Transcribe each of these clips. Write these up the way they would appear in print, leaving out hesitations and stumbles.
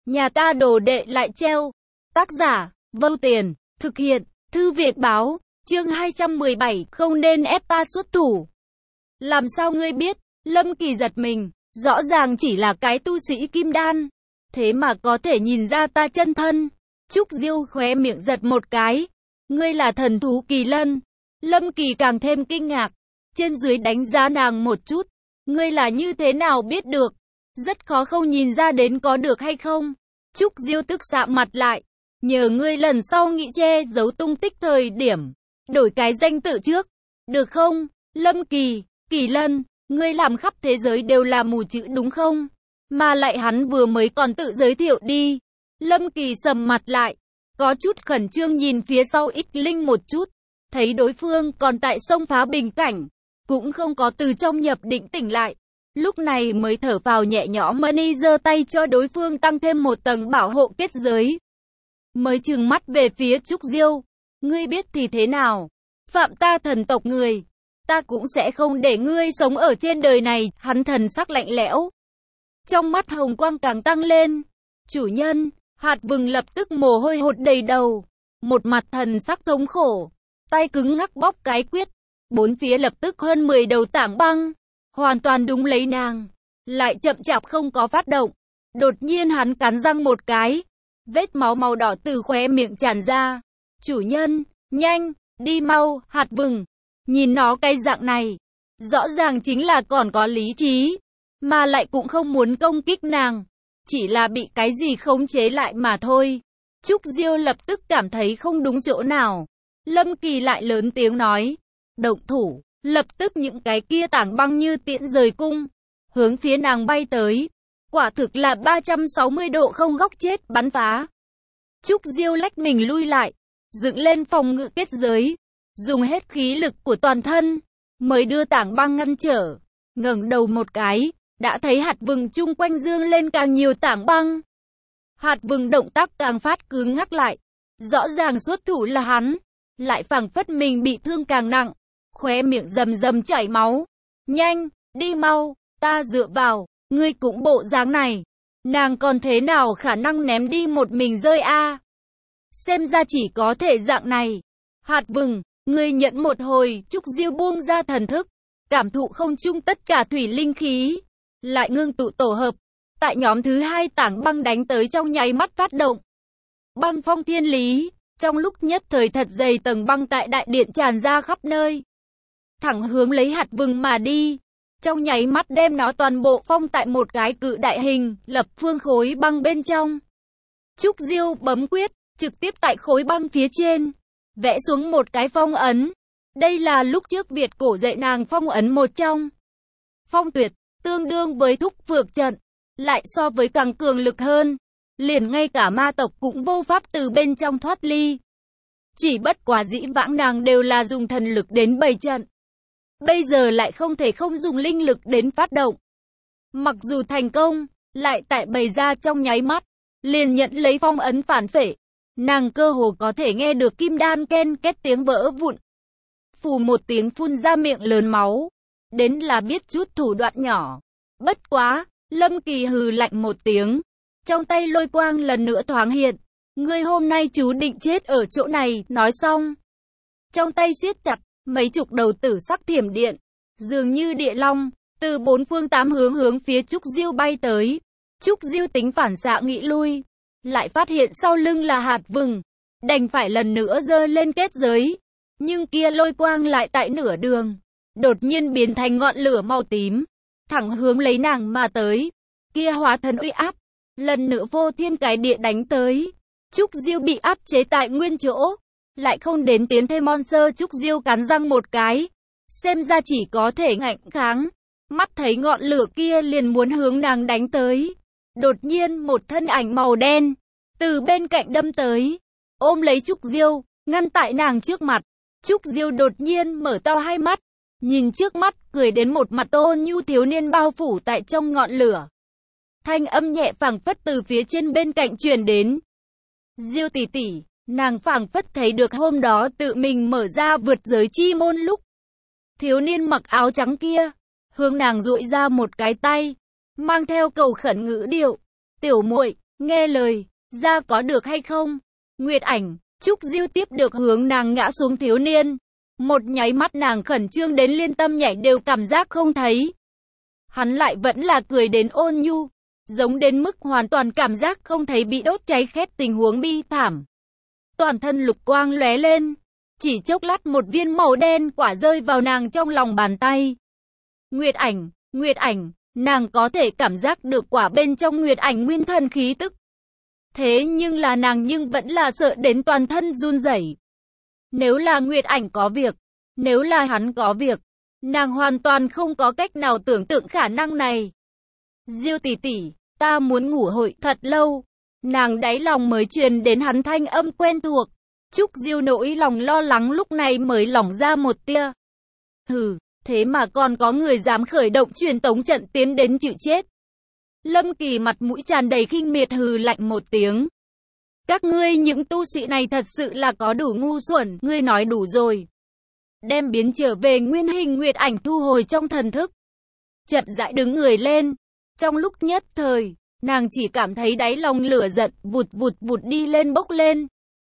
Nhà ta đồ đệ lại treo. Tác giả, Vô Tiền, thực hiện, Thư viện báo, chương 217, không nên ép ta xuất thủ. Làm sao ngươi biết? Lâm Kỳ giật mình, rõ ràng chỉ là cái tu sĩ kim đan, thế mà có thể nhìn ra ta chân thân. Trúc Diêu khóe miệng giật một cái. Ngươi là thần thú kỳ lân. Lâm Kỳ càng thêm kinh ngạc, trên dưới đánh giá nàng một chút. Ngươi là như thế nào biết được? Rất khó không nhìn ra đến có được hay không? Trúc Diêu tức sạm mặt lại. Nhờ ngươi lần sau nghĩ che giấu tung tích thời điểm, đổi cái danh tự trước, được không? Lâm Kỳ, Kỳ Lân, ngươi làm khắp thế giới đều là mù chữ đúng không? Mà lại hắn vừa mới còn tự giới thiệu đi. Lâm Kỳ sầm mặt lại, có chút khẩn trương nhìn phía sau Ít Linh một chút, thấy đối phương còn tại sông phá bình cảnh, cũng không có từ trong nhập định tỉnh lại. Lúc này mới thở phào nhẹ nhõm, Mani giơ tay cho đối phương tăng thêm một tầng bảo hộ kết giới. Mới trừng mắt về phía Trúc Diêu. Ngươi biết thì thế nào? Phạm ta thần tộc người, ta cũng sẽ không để ngươi sống ở trên đời này. Hắn thần sắc lạnh lẽo, trong mắt hồng quang càng tăng lên. Chủ nhân, Hạt Vừng lập tức mồ hôi hột đầy đầu, một mặt thần sắc thống khổ, tay cứng ngắc bóp cái quyết. Bốn phía lập tức hơn 10 đầu tảng băng, hoàn toàn đúng lấy nàng, lại chậm chạp không có phát động. Đột nhiên hắn cắn răng một cái, vết máu màu đỏ từ khóe miệng tràn ra. Chủ nhân, nhanh, đi mau. Hạt Vừng, nhìn nó cái dạng này, rõ ràng chính là còn có lý trí, mà lại cũng không muốn công kích nàng, chỉ là bị cái gì khống chế lại mà thôi. Trúc Diêu lập tức cảm thấy không đúng chỗ nào. Lâm Kỳ lại lớn tiếng nói, động thủ. Lập tức những cái kia tảng băng như tiễn rời cung, hướng phía nàng bay tới. Quả thực là 360 độ không góc chết bắn phá. Trúc Diêu lách mình lui lại, dựng lên phòng ngự kết giới, dùng hết khí lực của toàn thân, mới đưa tảng băng ngăn trở. Ngẩng đầu một cái, đã thấy Hạt Vừng chung quanh dương lên càng nhiều tảng băng. Hạt Vừng động tác càng phát cứng ngắc lại, rõ ràng xuất thủ là hắn, lại phảng phất mình bị thương càng nặng, khóe miệng rầm rầm chảy máu. Nhanh, đi mau, ta dựa vào, ngươi cũng bộ dáng này, nàng còn thế nào khả năng ném đi một mình rơi a? Xem ra chỉ có thể dạng này. Hạt Vừng, ngươi nhận một hồi. Trúc Diêu buông ra thần thức, cảm thụ không trung tất cả thủy linh khí, lại ngưng tụ tổ hợp. Tại nhóm thứ hai tảng băng đánh tới trong nháy mắt phát động. Băng phong thiên lý, trong lúc nhất thời thật dày tầng băng tại đại điện tràn ra khắp nơi, thẳng hướng lấy Hạt Vừng mà đi. Trong nháy mắt đem nó toàn bộ phong tại một cái cự đại hình lập phương khối băng bên trong. Trúc Diêu bấm quyết, trực tiếp tại khối băng phía trên vẽ xuống một cái phong ấn. Đây là lúc trước Việt cổ dạy nàng phong ấn một trong. Phong tuyệt, tương đương với thúc phược trận, lại so với càng cường lực hơn, liền ngay cả ma tộc cũng vô pháp từ bên trong thoát ly. Chỉ bất quá dĩ vãng nàng đều là dùng thần lực đến bày trận, bây giờ lại không thể không dùng linh lực đến phát động. Mặc dù thành công, lại tại bày ra trong nháy mắt, liền nhận lấy phong ấn phản phệ. Nàng cơ hồ có thể nghe được kim đan ken két tiếng vỡ vụn. Phù một tiếng phun ra miệng lớn máu. Đến là biết chút thủ đoạn nhỏ. Bất quá, Lâm Kỳ hừ lạnh một tiếng. Trong tay lôi quang lần nữa thoáng hiện. Ngươi hôm nay chú định chết ở chỗ này. Nói xong, trong tay siết chặt mấy chục đầu tử sắc thiểm điện, dường như địa long, từ bốn phương tám hướng hướng phía Trúc Diêu bay tới. Trúc Diêu tính phản xạ nghĩ lui, lại phát hiện sau lưng là Hạt Vừng, đành phải lần nữa giơ lên kết giới. Nhưng kia lôi quang lại tại nửa đường, đột nhiên biến thành ngọn lửa màu tím, thẳng hướng lấy nàng mà tới. Kia hóa thần uy áp, lần nữa vô thiên cái địa đánh tới. Trúc Diêu bị áp chế tại nguyên chỗ, lại không đến tiến thêm monster. Trúc Diêu cắn răng một cái, xem ra chỉ có thể ngạnh kháng. Mắt thấy ngọn lửa kia liền muốn hướng nàng đánh tới. Đột nhiên một thân ảnh màu đen từ bên cạnh đâm tới, ôm lấy Trúc Diêu, ngăn tại nàng trước mặt. Trúc Diêu đột nhiên mở to hai mắt, nhìn trước mắt, cười đến một mặt ôn nhu thiếu niên bao phủ tại trong ngọn lửa. Thanh âm nhẹ phảng phất từ phía trên bên cạnh truyền đến. Diêu tỷ tỷ, nàng phảng phất thấy được hôm đó tự mình mở ra vượt giới chi môn lúc thiếu niên mặc áo trắng kia hướng nàng duỗi ra một cái tay, mang theo cầu khẩn ngữ điệu. Tiểu muội, nghe lời, ra có được hay không? Nguyệt Ảnh, Trúc Diêu tiếp được hướng nàng ngã xuống thiếu niên. Một nháy mắt nàng khẩn trương đến liên tâm nhảy đều cảm giác không thấy. Hắn lại vẫn là cười đến ôn nhu, giống đến mức hoàn toàn cảm giác không thấy bị đốt cháy khét tình huống bi thảm. Toàn thân lục quang lóe lên, chỉ chốc lát một viên màu đen quả rơi vào nàng trong lòng bàn tay. Nguyệt Ảnh, nàng có thể cảm giác được quả bên trong Nguyệt Ảnh nguyên thần khí tức. Thế nhưng là nàng vẫn là sợ đến toàn thân run rẩy. Nếu là Nguyệt Ảnh có việc, nếu là hắn có việc, nàng hoàn toàn không có cách nào tưởng tượng khả năng này. Diêu tỷ tỷ, ta muốn ngủ hội thật lâu. Nàng đáy lòng mới truyền đến hắn thanh âm quen thuộc. Trúc Diêu nỗi lòng lo lắng lúc này mới lỏng ra một tia. Hừ, thế mà còn có người dám khởi động truyền tống trận tiến đến chịu chết. Lâm Kỳ mặt mũi tràn đầy khinh miệt hừ lạnh một tiếng. Các ngươi những tu sĩ này thật sự là có đủ ngu xuẩn, ngươi nói đủ rồi. Đem biến trở về nguyên hình Nguyệt Ảnh thu hồi trong thần thức. Chậm rãi đứng người lên. Trong lúc nhất thời, nàng chỉ cảm thấy đáy lòng lửa giận vụt đi lên bốc lên.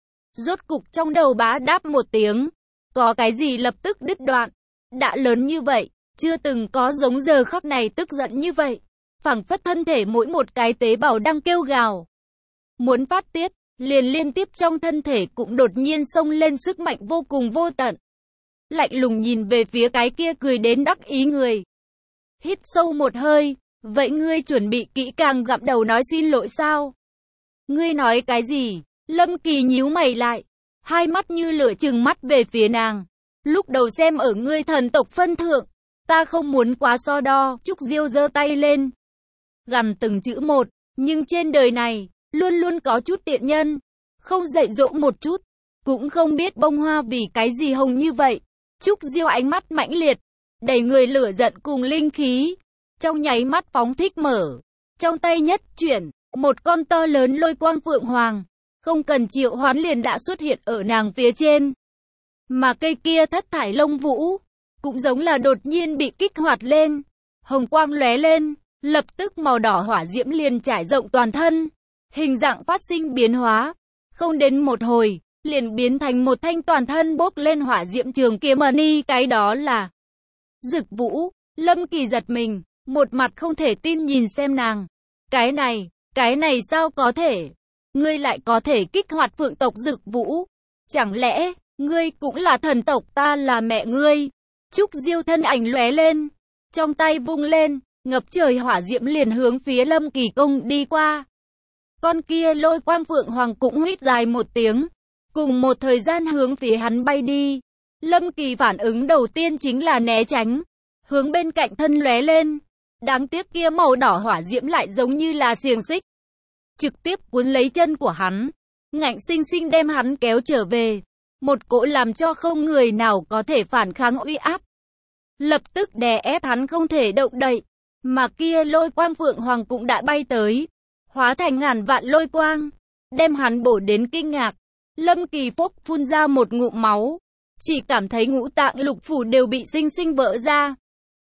Rốt cục trong đầu bá đáp một tiếng. Có cái gì lập tức đứt đoạn. Đã lớn như vậy, chưa từng có giống giờ khắc này tức giận như vậy. Phảng phất thân thể mỗi một cái tế bào đang kêu gào. Muốn phát tiết, liền liên tiếp trong thân thể cũng đột nhiên xông lên sức mạnh vô cùng vô tận. Lạnh lùng nhìn về phía cái kia cười đến đắc ý người. Hít sâu một hơi, vậy ngươi chuẩn bị kỹ càng gặm đầu nói xin lỗi sao? Ngươi nói cái gì? Lâm Kỳ nhíu mày lại, hai mắt như lửa trừng mắt về phía nàng. Lúc đầu xem ở ngươi thần tộc phân thượng, ta không muốn quá so đo. Trúc Diêu giơ tay lên, gằn từng chữ một, nhưng trên đời này, luôn luôn có chút tiện nhân, không dạy dỗ một chút, cũng không biết bông hoa vì cái gì hồng như vậy. Trúc Diêu ánh mắt mãnh liệt, đầy người lửa giận cùng linh khí, trong nháy mắt phóng thích mở, trong tay nhất chuyển, một con to lớn lôi quang phượng hoàng, không cần triệu hoán liền đã xuất hiện ở nàng phía trên. Mà cây kia thất thải lông vũ, cũng giống là đột nhiên bị kích hoạt lên, hồng quang lóe lên, lập tức màu đỏ hỏa diễm liền trải rộng toàn thân, hình dạng phát sinh biến hóa, không đến một hồi, liền biến thành một thanh toàn thân bốc lên hỏa diễm trường kiếm mani, cái đó là Dực Vũ. Lâm Kỳ giật mình, một mặt không thể tin nhìn xem nàng. Cái này sao có thể? Ngươi lại có thể kích hoạt phượng tộc Dực Vũ? Chẳng lẽ, ngươi cũng là thần tộc, ta là mẹ ngươi? Trúc Diêu thân ảnh lóe lên, trong tay vung lên, ngập trời hỏa diễm liền hướng phía Lâm Kỳ công đi qua. Con kia lôi quang phượng hoàng cũng huýt dài một tiếng, cùng một thời gian hướng phía hắn bay đi. Lâm Kỳ phản ứng đầu tiên chính là né tránh, hướng bên cạnh thân lóe lên. Đáng tiếc kia màu đỏ hỏa diễm lại giống như là xiềng xích, trực tiếp cuốn lấy chân của hắn, ngạnh sinh sinh đem hắn kéo trở về. Một cỗ làm cho không người nào có thể phản kháng uy áp, lập tức đè ép hắn không thể động đậy. Mà kia lôi quang phượng hoàng cũng đã bay tới, hóa thành ngàn vạn lôi quang, đem hắn bổ đến kinh ngạc. Lâm Kỳ phốc phun ra một ngụm máu, chỉ cảm thấy ngũ tạng lục phủ đều bị sinh sinh vỡ ra.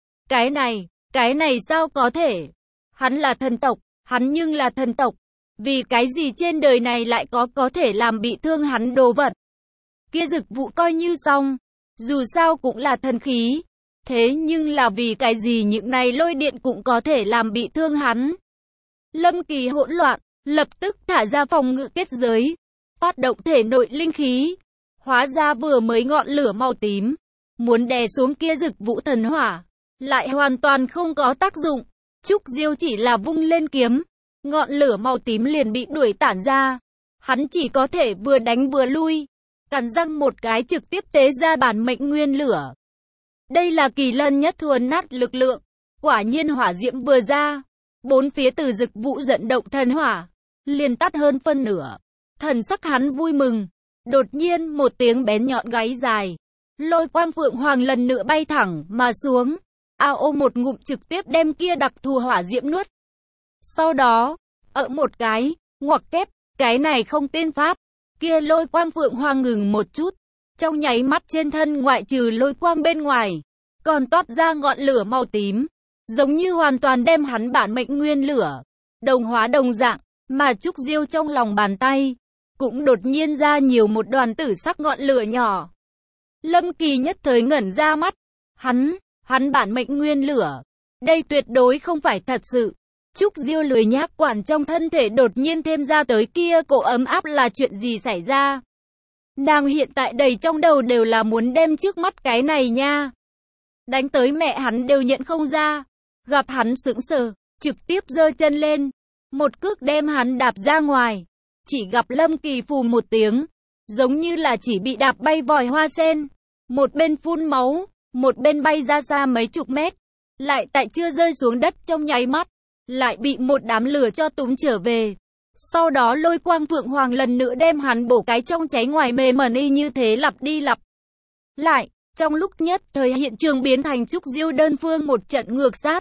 Cái này sao có thể? Hắn là thần tộc, hắn nhưng là thần tộc, vì cái gì trên đời này lại có thể làm bị thương hắn đồ vật? Kia Dực Vũ coi như xong, dù sao cũng là thần khí, thế nhưng là vì cái gì những này lôi điện cũng có thể làm bị thương hắn? Lâm Kỳ hỗn loạn, lập tức thả ra phòng ngự kết giới, phát động thể nội linh khí, hóa ra vừa mới ngọn lửa màu tím, muốn đè xuống kia Dực Vũ thần hỏa, lại hoàn toàn không có tác dụng. Trúc Diêu chỉ là vung lên kiếm, ngọn lửa màu tím liền bị đuổi tản ra. Hắn chỉ có thể vừa đánh vừa lui, cắn răng một cái trực tiếp tế ra bản mệnh nguyên lửa. Đây là kỳ lân nhất thuần nát lực lượng, quả nhiên hỏa diễm vừa ra, bốn phía từ Dực Vũ dẫn động thần hỏa, liền tắt hơn phân nửa. Thần sắc hắn vui mừng, đột nhiên một tiếng bén nhọn gáy dài, lôi quang phượng hoàng lần nữa bay thẳng mà xuống, ao một ngụm trực tiếp đem kia đặc thù hỏa diễm nuốt. Sau đó, ở một cái, ngoặc kép, cái này không tiên pháp, kia lôi quang phượng hoàng ngừng một chút, trong nháy mắt trên thân ngoại trừ lôi quang bên ngoài, còn toát ra ngọn lửa màu tím, giống như hoàn toàn đem hắn bản mệnh nguyên lửa đồng hóa đồng dạng. Mà Trúc Diêu trong lòng bàn tay, cũng đột nhiên ra nhiều một đoàn tử sắc ngọn lửa nhỏ. Lâm Kỳ nhất thời ngẩn ra mắt. Hắn bản mệnh nguyên lửa. Đây tuyệt đối không phải thật sự. Trúc Diêu lười nhác quản trong thân thể đột nhiên thêm ra tới kia cổ ấm áp là chuyện gì xảy ra. Nàng hiện tại đầy trong đầu đều là muốn đem trước mắt cái này nha. Đánh tới mẹ hắn đều nhận không ra. Gặp hắn sững sờ, trực tiếp giơ chân lên. Một cước đem hắn đạp ra ngoài. Chỉ gặp Lâm Kỳ phù một tiếng. Giống như là chỉ bị đạp bay vòi hoa sen. Một bên phun máu, một bên bay ra xa mấy chục mét. Lại tại chưa rơi xuống đất trong nháy mắt. Lại bị một đám lửa cho túm trở về. Sau đó lôi quang phượng hoàng lần nữa đem hắn bổ cái trong cháy ngoài mê mẩn y như thế lặp đi lặp lại. Trong lúc nhất thời hiện trường biến thành Trúc Diêu đơn phương một trận ngược sát.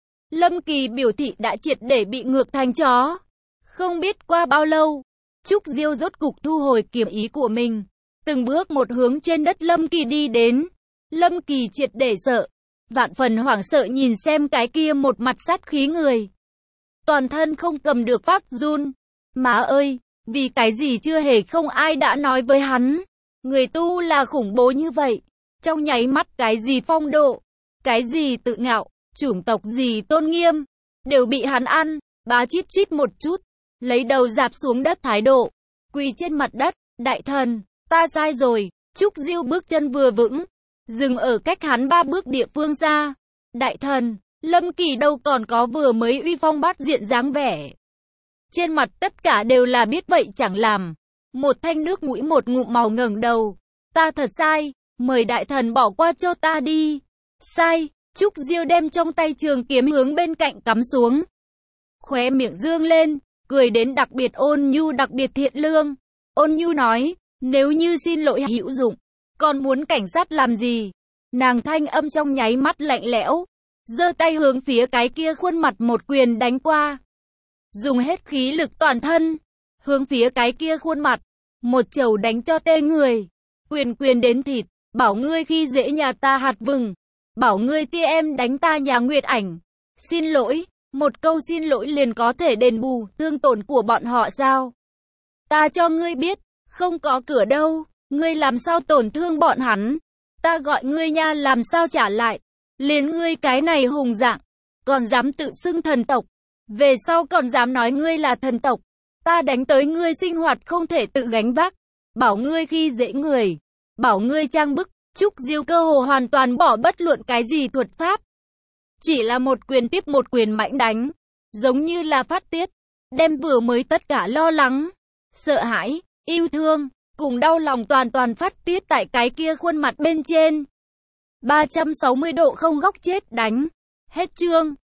Lâm Kỳ biểu thị đã triệt để bị ngược thành chó. Không biết qua bao lâu, Trúc Diêu rốt cục thu hồi kiếm ý của mình. Từng bước một hướng trên đất Lâm Kỳ đi đến. Lâm Kỳ triệt để sợ. Vạn phần hoảng sợ nhìn xem cái kia một mặt sát khí người. Toàn thân không cầm được phát run. Má ơi, vì cái gì chưa hề không ai đã nói với hắn. Người tu là khủng bố như vậy. Trong nháy mắt cái gì phong độ, cái gì tự ngạo, chủng tộc gì tôn nghiêm, đều bị hắn ăn, bá chít chít một chút, lấy đầu dạp xuống đất thái độ, quỳ trên mặt đất, đại thần, ta sai rồi. Trúc Diêu bước chân vừa vững, dừng ở cách hắn 3 bước địa phương xa. Đại thần, Lâm Kỳ đâu còn có vừa mới uy phong bát diện dáng vẻ. Trên mặt tất cả đều là biết vậy chẳng làm. Một thanh nước mũi một ngụm màu ngẩng đầu. Ta thật sai, mời đại thần bỏ qua cho ta đi. Sai, Trúc Diêu đem trong tay trường kiếm hướng bên cạnh cắm xuống. Khóe miệng dương lên, cười đến đặc biệt ôn nhu đặc biệt thiện lương. Ôn nhu nói, nếu như xin lỗi hữu dụng, còn muốn cảnh sát làm gì? Nàng thanh âm trong nháy mắt lạnh lẽo, giơ tay hướng phía cái kia khuôn mặt một quyền đánh qua. Dùng hết khí lực toàn thân, hướng phía cái kia khuôn mặt, một chầu đánh cho tê người. Quyền đến thịt, bảo ngươi khi dễ nhà ta hạt vừng, bảo ngươi tia em đánh ta nhà Nguyệt Ảnh. Xin lỗi, một câu xin lỗi liền có thể đền bù thương tổn của bọn họ sao? Ta cho ngươi biết, không có cửa đâu, ngươi làm sao tổn thương bọn hắn? Ta gọi ngươi nha làm sao trả lại? Liền ngươi cái này hùng dạng, còn dám tự xưng thần tộc, về sau còn dám nói ngươi là thần tộc, ta đánh tới ngươi sinh hoạt không thể tự gánh vác, bảo ngươi khi dễ người, bảo ngươi trang bức. Trúc Diêu cơ hồ hoàn toàn bỏ bất luận cái gì thuật pháp, chỉ là một quyền tiếp một quyền mạnh đánh, giống như là phát tiết, đem vừa mới tất cả lo lắng, sợ hãi, yêu thương, cùng đau lòng toàn phát tiết tại cái kia khuôn mặt bên trên. 360 độ không góc chết đánh. Hết chương.